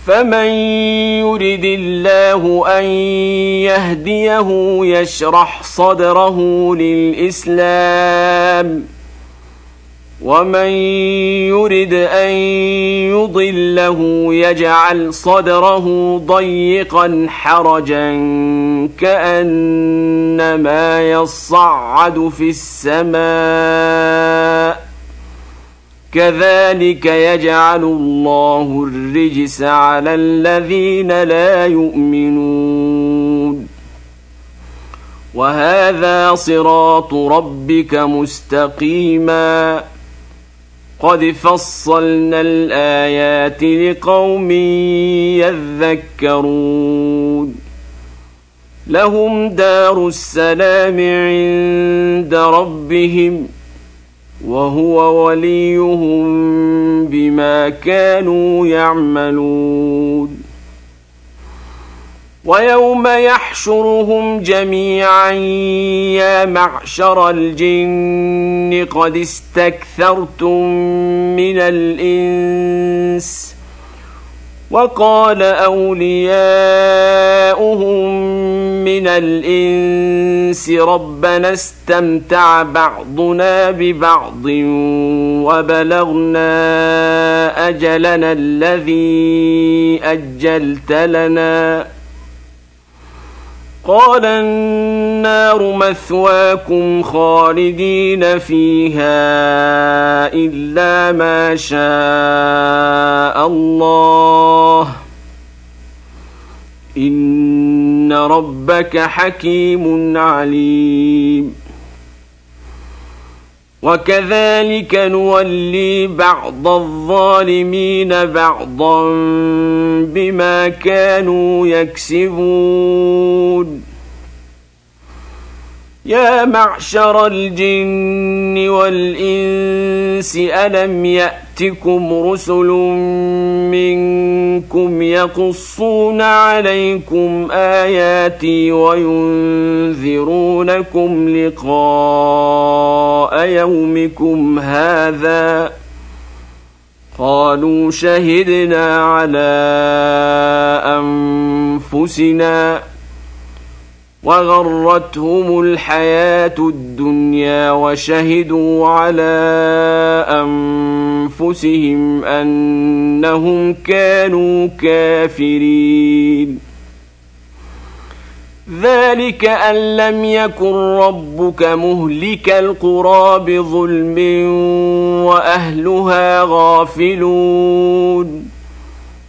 فمن يرد الله أن يهديه يشرح صدره للإسلام ومن يرد أن يضله يجعل صدره ضيقا حرجا كأنما يصعد في السماء كذلك يجعل الله الرجس على الذين لا يؤمنون وهذا صراط ربك مستقيما قد فصلنا الآيات لقوم يذكرون لهم دار السلام عند ربهم وهو وليهم بما كانوا يعملون ويوم يحشرهم جميعا يا معشر الجن قد استكثرتم من الإنس وقال أولياؤهم من الإنس ربنا استمتع بعضنا ببعض وبلغنا أجلنا الذي أجلت لنا قال النار مثواكم خالدين فيها إلا ما شاء الله إن ربك حكيم عليم وكذلك نولي بعض الظالمين بعضا بما كانوا يكسبون يا معشر الجن والإنس ألم يأتكم رسل منكم يقصون عليكم آياتي وينذرونكم لقاء يومكم هذا قالوا شهدنا على أنفسنا وغرتهم الحياة الدنيا وشهدوا على أنفسهم أنهم كانوا كافرين ذلك أن لم يكن ربك مهلك القرى بظلم وأهلها غافلون